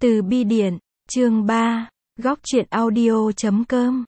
Từ bi điện, chương 3, góc truyện audio.com.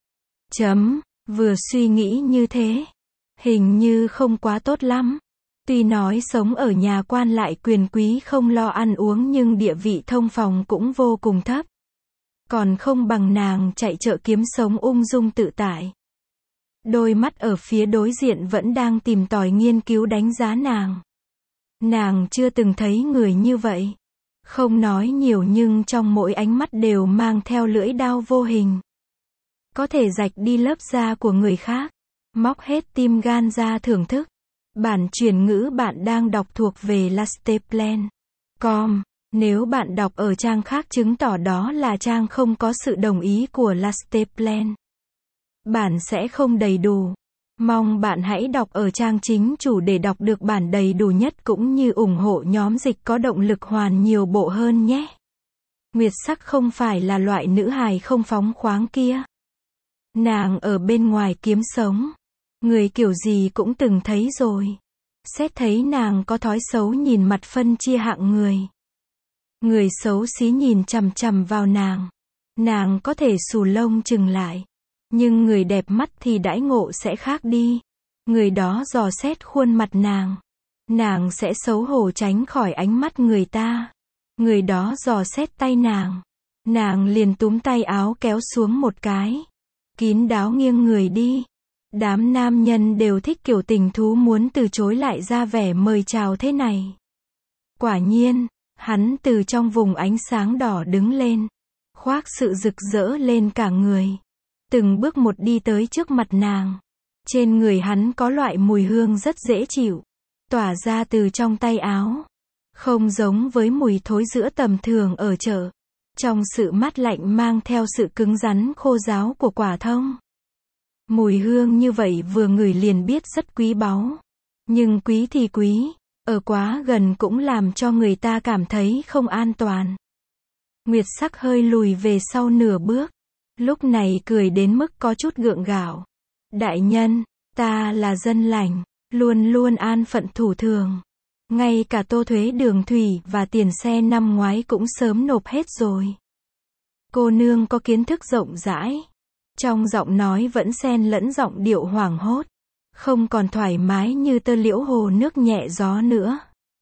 Vừa suy nghĩ như thế, hình như không quá tốt lắm. Tuy nói sống ở nhà quan lại quyền quý không lo ăn uống nhưng địa vị thông phòng cũng vô cùng thấp. Còn không bằng nàng chạy chợ kiếm sống ung dung tự tại. Đôi mắt ở phía đối diện vẫn đang tìm tòi nghiên cứu đánh giá nàng. Nàng chưa từng thấy người như vậy. Không nói nhiều nhưng trong mỗi ánh mắt đều mang theo lưỡi dao vô hình. Có thể rạch đi lớp da của người khác, móc hết tim gan ra thưởng thức. Bản chuyển ngữ bạn đang đọc thuộc về lasteplan.com. Nếu bạn đọc ở trang khác chứng tỏ đó là trang không có sự đồng ý của Lasteplan. Bản sẽ không đầy đủ. Mong bạn hãy đọc ở trang chính chủ để đọc được bản đầy đủ nhất cũng như ủng hộ nhóm dịch có động lực hoàn nhiều bộ hơn nhé. Nguyệt Sắc không phải là loại nữ hài không phóng khoáng kia. Nàng ở bên ngoài kiếm sống. Người kiểu gì cũng từng thấy rồi. Xét thấy nàng có thói xấu nhìn mặt phân chia hạng người. Người xấu xí nhìn chằm chằm vào nàng. Nàng có thể xù lông chừng lại. Nhưng người đẹp mắt thì đãi ngộ sẽ khác đi. Người đó dò xét khuôn mặt nàng. Nàng sẽ xấu hổ tránh khỏi ánh mắt người ta. Người đó dò xét tay nàng. Nàng liền túm tay áo kéo xuống một cái. Kín đáo nghiêng người đi. Đám nam nhân đều thích kiểu tình thú muốn từ chối lại ra vẻ mời chào thế này. Quả nhiên, hắn từ trong vùng ánh sáng đỏ đứng lên. Khoác sự rực rỡ lên cả người. Từng bước một đi tới trước mặt nàng. Trên người hắn có loại mùi hương rất dễ chịu. Tỏa ra từ trong tay áo. Không giống với mùi thối giữa tầm thường ở chợ. Trong sự mát lạnh mang theo sự cứng rắn khô ráo của quả thông. Mùi hương như vậy vừa ngửi liền biết rất quý báu. Nhưng quý thì quý, ở quá gần cũng làm cho người ta cảm thấy không an toàn. Nguyệt Sắc hơi lùi về sau nửa bước. Lúc này cười đến mức có chút gượng gạo. Đại nhân, ta là dân lành, luôn luôn an phận thủ thường. Ngay cả tô thuế đường thủy và tiền xe năm ngoái cũng sớm nộp hết rồi. Cô nương có kiến thức rộng rãi. Trong giọng nói vẫn xen lẫn giọng điệu hoảng hốt. Không còn thoải mái như tơ liễu hồ nước nhẹ gió nữa.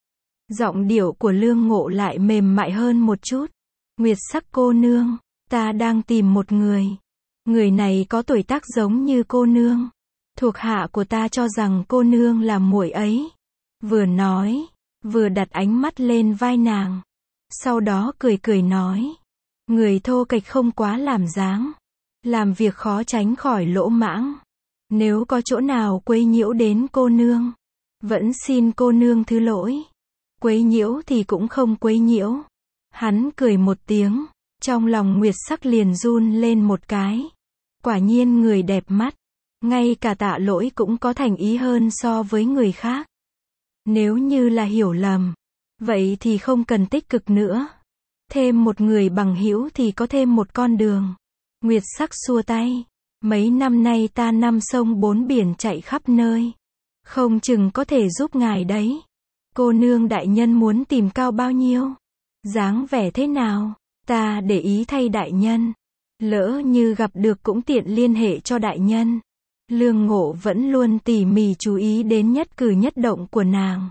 Giọng điệu của Lương Ngộ lại mềm mại hơn một chút. Nguyệt Sắc cô nương, ta đang tìm một người. Người này có tuổi tác giống như cô nương. Thuộc hạ của ta cho rằng cô nương là muội ấy. Vừa nói, vừa đặt ánh mắt lên vai nàng. Sau đó cười cười nói. Người thô kệch không quá làm dáng. Làm việc khó tránh khỏi lỗ mãng. Nếu có chỗ nào quấy nhiễu đến cô nương, vẫn xin cô nương thứ lỗi. Quấy nhiễu thì cũng không quấy nhiễu. Hắn cười một tiếng. Trong lòng Nguyệt Sắc liền run lên một cái. Quả nhiên người đẹp mắt. Ngay cả tạ lỗi cũng có thành ý hơn so với người khác. Nếu như là hiểu lầm, vậy thì không cần tích cực nữa. Thêm một người bằng hữu thì có thêm một con đường. Nguyệt Sắc xua tay. Mấy năm nay ta năm sông bốn biển chạy khắp nơi. Không chừng có thể giúp ngài đấy. Cô nương đại nhân muốn tìm cao bao nhiêu? Dáng vẻ thế nào? Ta để ý thay đại nhân. Lỡ như gặp được cũng tiện liên hệ cho đại nhân. Lương Ngộ vẫn luôn tỉ mỉ chú ý đến nhất cử nhất động của nàng.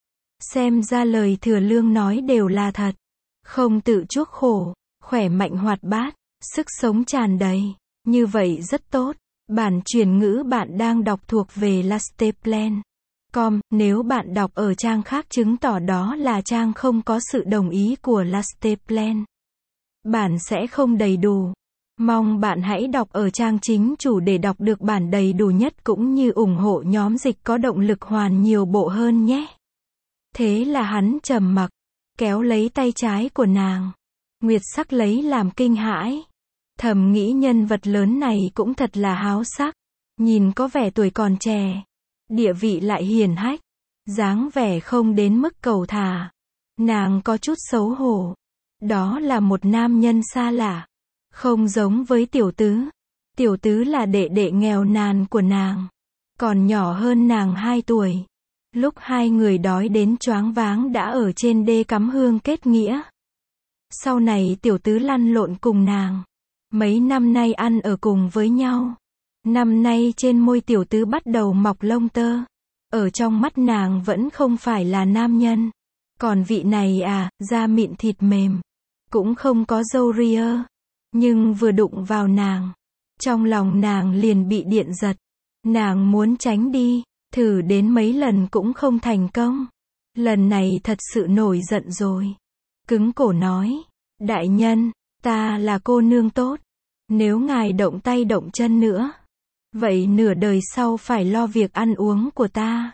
Xem ra lời Thừa Lương nói đều là thật. Không tự chuốc khổ, khỏe mạnh hoạt bát, sức sống tràn đầy. Như vậy rất tốt. Bản chuyển ngữ bạn đang đọc thuộc về Lasteplan.com. Nếu bạn đọc ở trang khác chứng tỏ đó là trang không có sự đồng ý của Lasteplan. Bản sẽ không đầy đủ. Mong bạn hãy đọc ở trang chính chủ để đọc được bản đầy đủ nhất cũng như ủng hộ nhóm dịch có động lực hoàn nhiều bộ hơn nhé. Thế là hắn trầm mặc, kéo lấy tay trái của nàng. Nguyệt Sắc lấy làm kinh hãi. Thầm nghĩ nhân vật lớn này cũng thật là háo sắc. Nhìn có vẻ tuổi còn trẻ. Địa vị lại hiển hách. Dáng vẻ không đến mức cầu thả. Nàng có chút xấu hổ. Đó là một nam nhân xa lạ. Không giống với tiểu tứ. Tiểu tứ là đệ đệ nghèo nàn của nàng. Còn nhỏ hơn nàng 2 tuổi. Lúc hai người đói đến choáng váng đã ở trên đê cắm hương kết nghĩa. Sau này tiểu tứ lăn lộn cùng nàng. Mấy năm nay ăn ở cùng với nhau. Năm nay trên môi tiểu tứ bắt đầu mọc lông tơ. Ở trong mắt nàng vẫn không phải là nam nhân. Còn vị này da mịn thịt mềm. Cũng không có râu ria. Nhưng vừa đụng vào nàng. Trong lòng nàng liền bị điện giật. Nàng muốn tránh đi. Thử đến mấy lần cũng không thành công. Lần này thật sự nổi giận rồi. Cứng cổ nói. Đại nhân, ta là cô nương tốt. Nếu ngài động tay động chân nữa. Vậy nửa đời sau phải lo việc ăn uống của ta.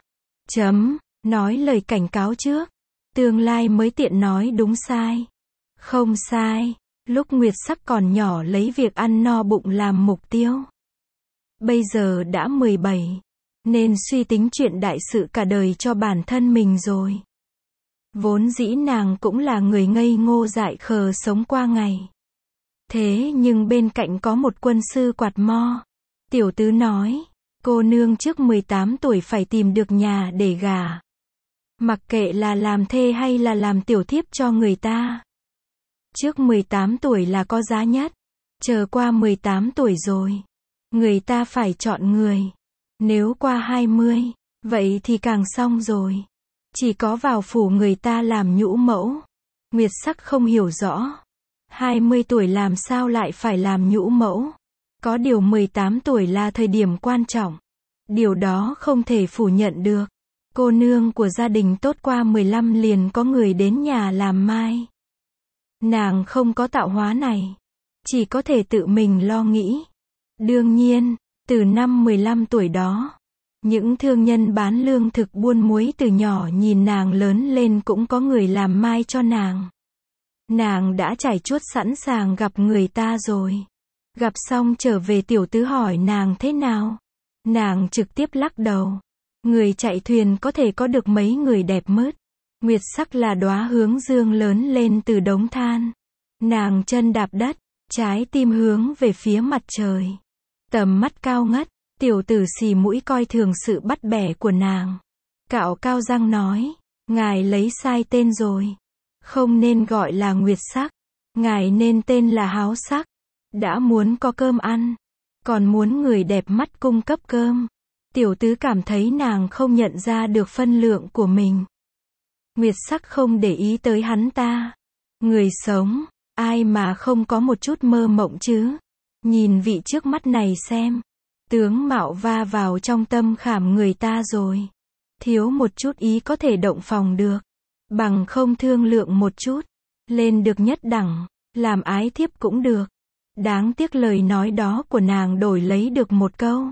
Nói lời cảnh cáo trước. Tương lai mới tiện nói đúng sai. Không sai. Lúc Nguyệt Sắc còn nhỏ lấy việc ăn no bụng làm mục tiêu. Bây giờ đã 17. Nên suy tính chuyện đại sự cả đời cho bản thân mình rồi. Vốn dĩ nàng cũng là người ngây ngô dại khờ sống qua ngày. Thế nhưng bên cạnh có một quân sư quạt mo. Tiểu tứ nói, cô nương trước 18 tuổi phải tìm được nhà để gả. Mặc kệ là làm thê hay là làm tiểu thiếp cho người ta. Trước 18 tuổi là có giá nhất. Chờ qua 18 tuổi rồi. Người ta phải chọn người. Nếu qua 20, vậy thì càng xong rồi. Chỉ có vào phủ người ta làm nhũ mẫu. Nguyệt Sắc không hiểu rõ. 20 tuổi làm sao lại phải làm nhũ mẫu. Có điều 18 tuổi là thời điểm quan trọng. Điều đó không thể phủ nhận được. Cô nương của gia đình tốt qua 15 liền có người đến nhà làm mai. Nàng không có tạo hóa này. Chỉ có thể tự mình lo nghĩ. Đương nhiên, từ năm 15 tuổi đó, những thương nhân bán lương thực buôn muối từ nhỏ nhìn nàng lớn lên cũng có người làm mai cho nàng. Nàng đã trải chuốt sẵn sàng gặp người ta rồi. Gặp xong trở về tiểu tứ hỏi nàng thế nào. Nàng trực tiếp lắc đầu. Người chạy thuyền có thể có được mấy người đẹp mướt. Nguyệt Sắc là đóa hướng dương lớn lên từ đống than. Nàng chân đạp đất, trái tim hướng về phía mặt trời. Tầm mắt cao ngất, tiểu tử xì mũi coi thường sự bắt bẻ của nàng. Cạo cao răng nói, ngài lấy sai tên rồi. Không nên gọi là Nguyệt Sắc. Ngài nên tên là Háo Sắc. Đã muốn có cơm ăn, còn muốn người đẹp mắt cung cấp cơm. Tiểu tứ cảm thấy nàng không nhận ra được phân lượng của mình. Nguyệt Sắc không để ý tới hắn ta. Người sống, ai mà không có một chút mơ mộng chứ. Nhìn vị trước mắt này xem. Tướng mạo va vào trong tâm khảm người ta rồi. Thiếu một chút ý có thể động phòng được. Bằng không thương lượng một chút. Lên được nhất đẳng. Làm ái thiếp cũng được. Đáng tiếc lời nói đó của nàng đổi lấy được một câu.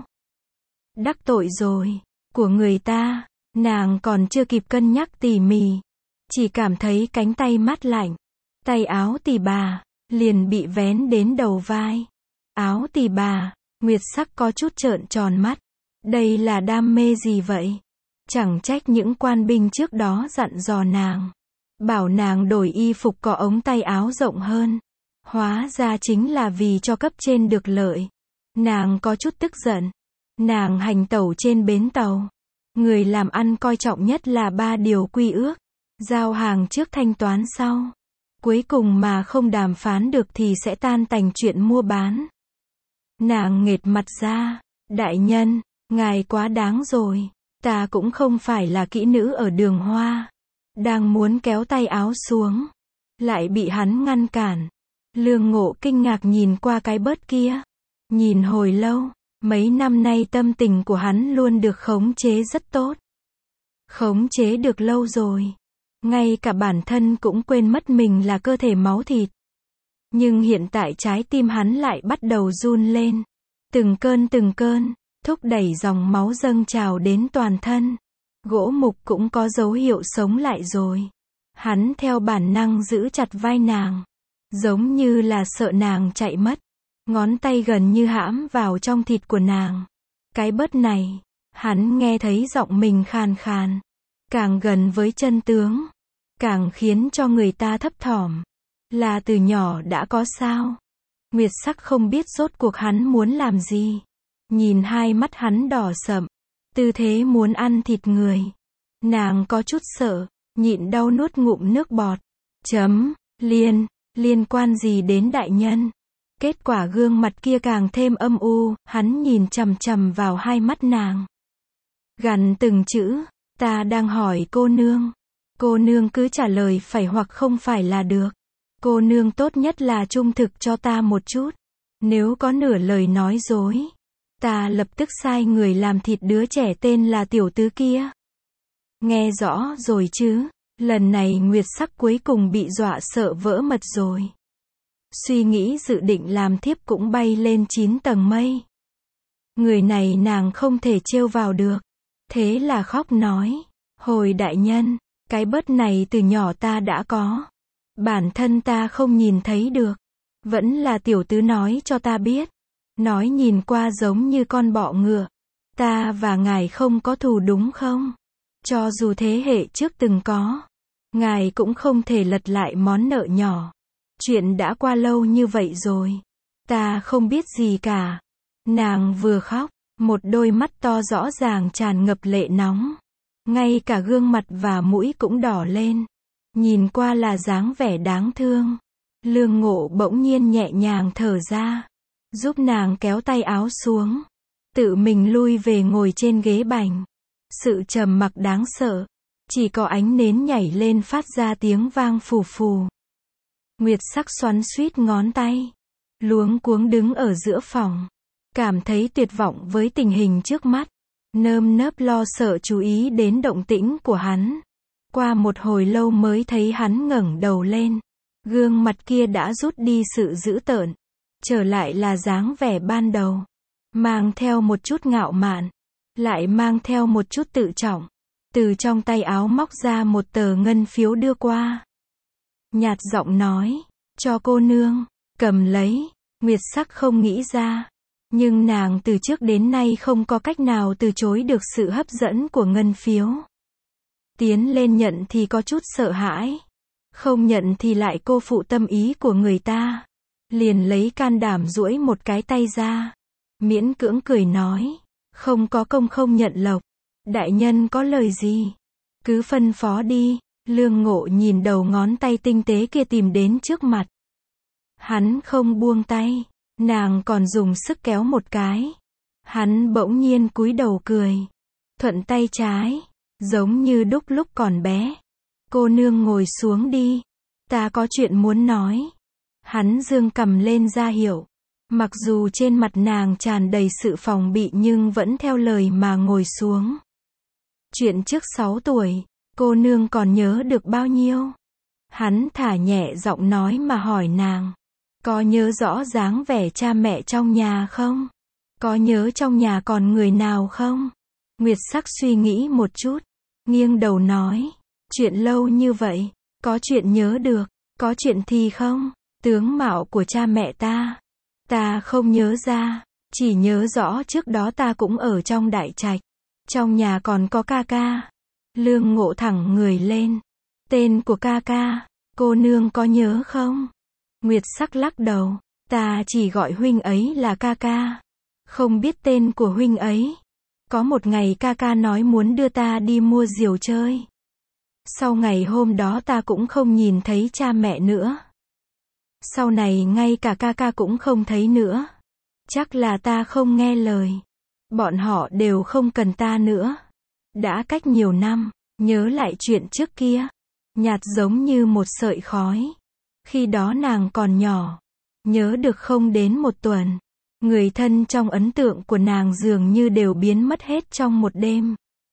Đắc tội rồi. Của người ta. Nàng còn chưa kịp cân nhắc tỉ mỉ. Chỉ cảm thấy cánh tay mát lạnh. Tay áo tỉ bà. Liền bị vén đến đầu vai. Áo tỉ bà. Nguyệt Sắc có chút trợn tròn mắt. Đây là đam mê gì vậy? Chẳng trách những quan binh trước đó dặn dò nàng. Bảo nàng đổi y phục có ống tay áo rộng hơn. Hóa ra chính là vì cho cấp trên được lợi. Nàng có chút tức giận. Nàng hành tẩu trên bến tàu. Người làm ăn coi trọng nhất là 3 điều quy ước. Giao hàng trước thanh toán sau. Cuối cùng mà không đàm phán được thì sẽ tan tành chuyện mua bán. Nàng nghệt mặt ra. Đại nhân, ngài quá đáng rồi. Ta cũng không phải là kỹ nữ ở đường hoa. Đang muốn kéo tay áo xuống. Lại bị hắn ngăn cản. Lương Ngộ kinh ngạc nhìn qua cái bớt kia. Nhìn hồi lâu. Mấy năm nay tâm tình của hắn luôn được khống chế rất tốt. Khống chế được lâu rồi. Ngay cả bản thân cũng quên mất mình là cơ thể máu thịt. Nhưng hiện tại trái tim hắn lại bắt đầu run lên. Từng cơn, thúc đẩy dòng máu dâng trào đến toàn thân. Gỗ mục cũng có dấu hiệu sống lại rồi. Hắn theo bản năng giữ chặt vai nàng. Giống như là sợ nàng chạy mất. Ngón tay gần như hãm vào trong thịt của nàng. Cái bớt này, hắn nghe thấy giọng mình khàn khàn. Càng gần với chân tướng, càng khiến cho người ta thấp thỏm. Là từ nhỏ đã có sao? Nguyệt Sắc không biết rốt cuộc hắn muốn làm gì. Nhìn hai mắt hắn đỏ sậm, tư thế muốn ăn thịt người. Nàng có chút sợ, nhịn đau nuốt ngụm nước bọt. Liên, Liên quan gì đến đại nhân? Kết quả gương mặt kia càng thêm âm u, hắn nhìn chằm chằm vào hai mắt nàng. Gằn từng chữ, ta đang hỏi cô nương. Cô nương cứ trả lời phải hoặc không phải là được. Cô nương tốt nhất là trung thực cho ta một chút. Nếu có nửa lời nói dối, ta lập tức sai người làm thịt đứa trẻ tên là tiểu tứ kia. Nghe rõ rồi chứ? Lần này Nguyệt Sắc cuối cùng bị dọa sợ vỡ mật rồi. Suy nghĩ dự định làm thiếp cũng bay lên 9 tầng mây. Người này nàng không thể trêu vào được. Thế là khóc nói, hồi đại nhân, cái bớt này từ nhỏ ta đã có. Bản thân ta không nhìn thấy được. Vẫn là tiểu tứ nói cho ta biết. Nói nhìn qua giống như con bọ ngựa. Ta và ngài không có thù đúng không? Cho dù thế hệ trước từng có, ngài cũng không thể lật lại món nợ nhỏ. Chuyện đã qua lâu như vậy rồi. Ta không biết gì cả. Nàng vừa khóc, một đôi mắt to rõ ràng tràn ngập lệ nóng. Ngay cả gương mặt và mũi cũng đỏ lên. Nhìn qua là dáng vẻ đáng thương. Lương Ngộ bỗng nhiên nhẹ nhàng thở ra, giúp nàng kéo tay áo xuống, tự mình lui về ngồi trên ghế bành. Sự trầm mặc đáng sợ, chỉ có ánh nến nhảy lên phát ra tiếng vang phù phù. Nguyệt Sắc xoắn xuýt ngón tay, luống cuống đứng ở giữa phòng, cảm thấy tuyệt vọng với tình hình trước mắt, nơm nớp lo sợ chú ý đến động tĩnh của hắn. Qua một hồi lâu mới thấy hắn ngẩng đầu lên, gương mặt kia đã rút đi sự dữ tợn, trở lại là dáng vẻ ban đầu, mang theo một chút ngạo mạn, lại mang theo một chút tự trọng. Từ trong tay áo móc ra một tờ ngân phiếu đưa qua. Nhạt giọng nói, cho cô nương, cầm lấy. Nguyệt Sắc không nghĩ ra, nhưng nàng từ trước đến nay không có cách nào từ chối được sự hấp dẫn của ngân phiếu. Tiến lên nhận thì có chút sợ hãi, không nhận thì lại cô phụ tâm ý của người ta. Liền lấy can đảm duỗi một cái tay ra, miễn cưỡng cười nói, không có công không nhận lộc. Đại nhân có lời gì? Cứ phân phó đi. Lương Ngộ nhìn đầu ngón tay tinh tế kia tìm đến trước mặt. Hắn không buông tay, nàng còn dùng sức kéo một cái. Hắn bỗng nhiên cúi đầu cười, thuận tay trái, giống như đúc lúc còn bé. Cô nương ngồi xuống đi, ta có chuyện muốn nói. Hắn giương cằm lên ra hiệu. Mặc dù trên mặt nàng tràn đầy sự phòng bị nhưng vẫn theo lời mà ngồi xuống. Chuyện trước 6 tuổi, cô nương còn nhớ được bao nhiêu? Hắn thả nhẹ giọng nói mà hỏi nàng. Có nhớ rõ dáng vẻ cha mẹ trong nhà không? Có nhớ trong nhà còn người nào không? Nguyệt Sắc suy nghĩ một chút, nghiêng đầu nói. Chuyện lâu như vậy, có chuyện nhớ được, có chuyện thì không? Tướng mạo của cha mẹ ta không nhớ ra, chỉ nhớ rõ trước đó ta cũng ở trong đại trạch. Trong nhà còn có ca ca. Lương Ngộ thẳng người lên. Tên của ca ca, cô nương có nhớ không? Nguyệt Sắc lắc đầu. Ta chỉ gọi huynh ấy là ca ca. Không biết tên của huynh ấy. Có một ngày ca ca nói muốn đưa ta đi mua diều chơi. Sau ngày hôm đó ta cũng không nhìn thấy cha mẹ nữa. Sau này ngay cả ca ca cũng không thấy nữa. Chắc là ta không nghe lời. Bọn họ đều không cần ta nữa. Đã cách nhiều năm, nhớ lại chuyện trước kia. Nhạt giống như một sợi khói. Khi đó nàng còn nhỏ. Nhớ được không đến một tuần. Người thân trong ấn tượng của nàng dường như đều biến mất hết trong một đêm.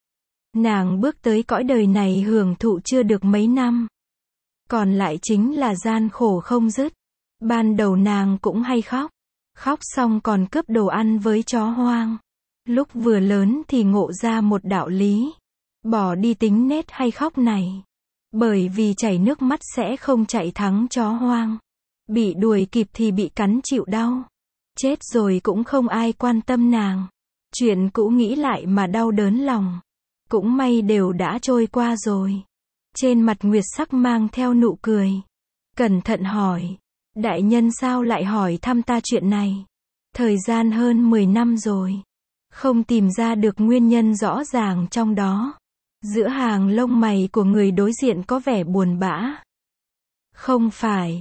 Nàng bước tới cõi đời này hưởng thụ chưa được mấy năm. Còn lại chính là gian khổ không dứt. Ban đầu nàng cũng hay khóc. Khóc xong còn cướp đồ ăn với chó hoang. Lúc vừa lớn thì ngộ ra một đạo lý. Bỏ đi tính nết hay khóc này. Bởi vì chảy nước mắt sẽ không chạy thắng chó hoang. Bị đuổi kịp thì bị cắn chịu đau. Chết rồi cũng không ai quan tâm nàng. Chuyện cũ nghĩ lại mà đau đớn lòng. Cũng may đều đã trôi qua rồi. Trên mặt Nguyệt Sắc mang theo nụ cười. Cẩn thận hỏi. Đại nhân sao lại hỏi thăm ta chuyện này? Thời gian hơn 10 năm rồi. Không tìm ra được nguyên nhân rõ ràng trong đó. Giữa hàng lông mày của người đối diện có vẻ buồn bã. Không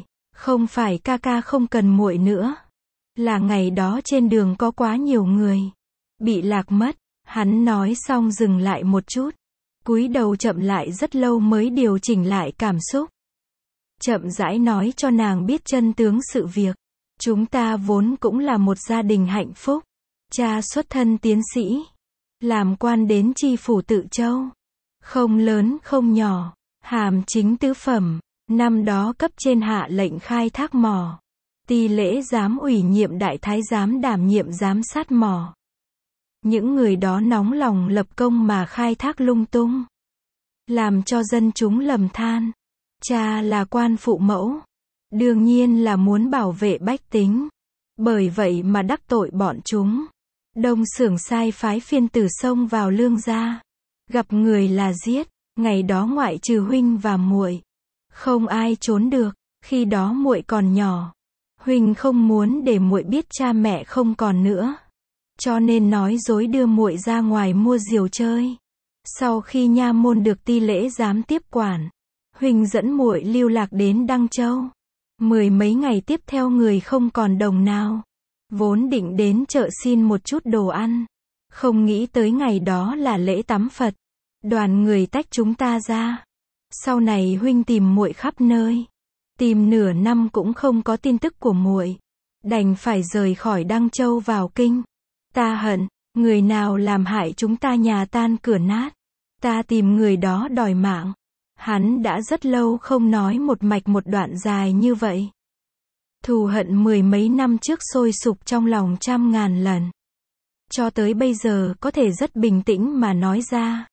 Không phải ca ca không cần muội nữa, là ngày đó trên đường có quá nhiều người bị lạc mất. Hắn nói xong dừng lại một chút, cúi đầu chậm lại rất lâu mới điều chỉnh lại cảm xúc. Chậm rãi nói cho nàng biết chân tướng sự việc. Chúng ta vốn cũng là một gia đình hạnh phúc. Cha xuất thân tiến sĩ, làm quan đến tri phủ Tự Châu. Không lớn không nhỏ, hàm chính tứ phẩm. Năm đó cấp trên hạ lệnh khai thác mỏ. Ti lễ giám ủy nhiệm đại thái giám đảm nhiệm giám sát mỏ. Những người đó nóng lòng lập công mà khai thác lung tung, làm cho dân chúng lầm than. Cha là quan phụ mẫu, đương nhiên là muốn bảo vệ bách tính. Bởi vậy mà đắc tội bọn chúng. Đông Xưởng sai phái phiên tử xông vào Lương gia, gặp người là giết. Ngày đó ngoại trừ huynh và muội, không ai trốn được. Khi đó muội còn nhỏ, huynh không muốn để muội biết cha mẹ không còn nữa, cho nên nói dối đưa muội ra ngoài mua diều chơi. Sau khi nha môn được ti lễ giám tiếp quản, huynh dẫn muội lưu lạc đến Đăng Châu. 10 mấy ngày tiếp theo người không còn đồng nào. Vốn định đến chợ xin một chút đồ ăn, không nghĩ tới ngày đó là lễ tắm Phật. Đoàn người tách chúng ta ra. Sau này huynh tìm muội khắp nơi, tìm nửa năm cũng không có tin tức của muội, đành phải rời khỏi Đăng Châu vào kinh. Ta hận, người nào làm hại chúng ta nhà tan cửa nát, ta tìm người đó đòi mạng. Hắn đã rất lâu không nói một mạch một đoạn dài như vậy. Thù hận 10 mấy năm trước sôi sục trong lòng trăm ngàn lần. Cho tới bây giờ có thể rất bình tĩnh mà nói ra.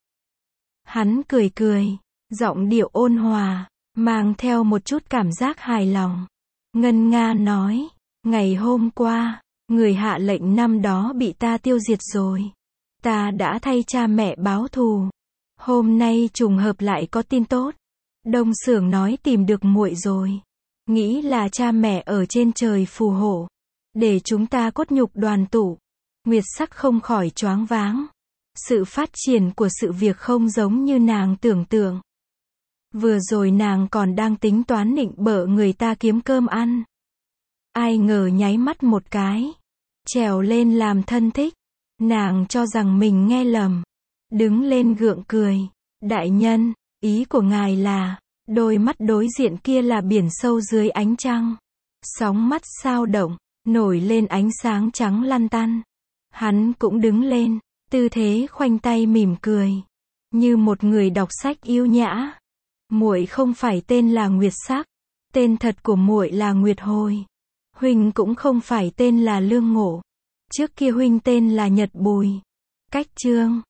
Hắn cười cười, giọng điệu ôn hòa, mang theo một chút cảm giác hài lòng. Ngân nga nói, ngày hôm qua, người hạ lệnh năm đó bị ta tiêu diệt rồi. Ta đã thay cha mẹ báo thù. Hôm nay trùng hợp lại có tin tốt. Đông Xưởng nói tìm được muội rồi. Nghĩ là cha mẹ ở trên trời phù hộ, để chúng ta cốt nhục đoàn tụ. Nguyệt Sắc không khỏi choáng váng. Sự phát triển của sự việc không giống như nàng tưởng tượng. Vừa rồi nàng còn đang tính toán nịnh bợ người ta kiếm cơm ăn. Ai ngờ nháy mắt một cái, trèo lên làm thân thích. Nàng cho rằng mình nghe lầm, đứng lên gượng cười. Đại nhân, ý của ngài là, đôi mắt đối diện kia là biển sâu dưới ánh trăng. Sóng mắt sao động, nổi lên ánh sáng trắng lăn tăn. Hắn cũng đứng lên, tư thế khoanh tay mỉm cười, như một người đọc sách yêu nhã. Muội không phải tên là Nguyệt Sắc, tên thật của muội là Nguyệt Hồi. Huynh cũng không phải tên là Lương Ngộ, trước kia huynh tên là Nhật Bùi. Cách chương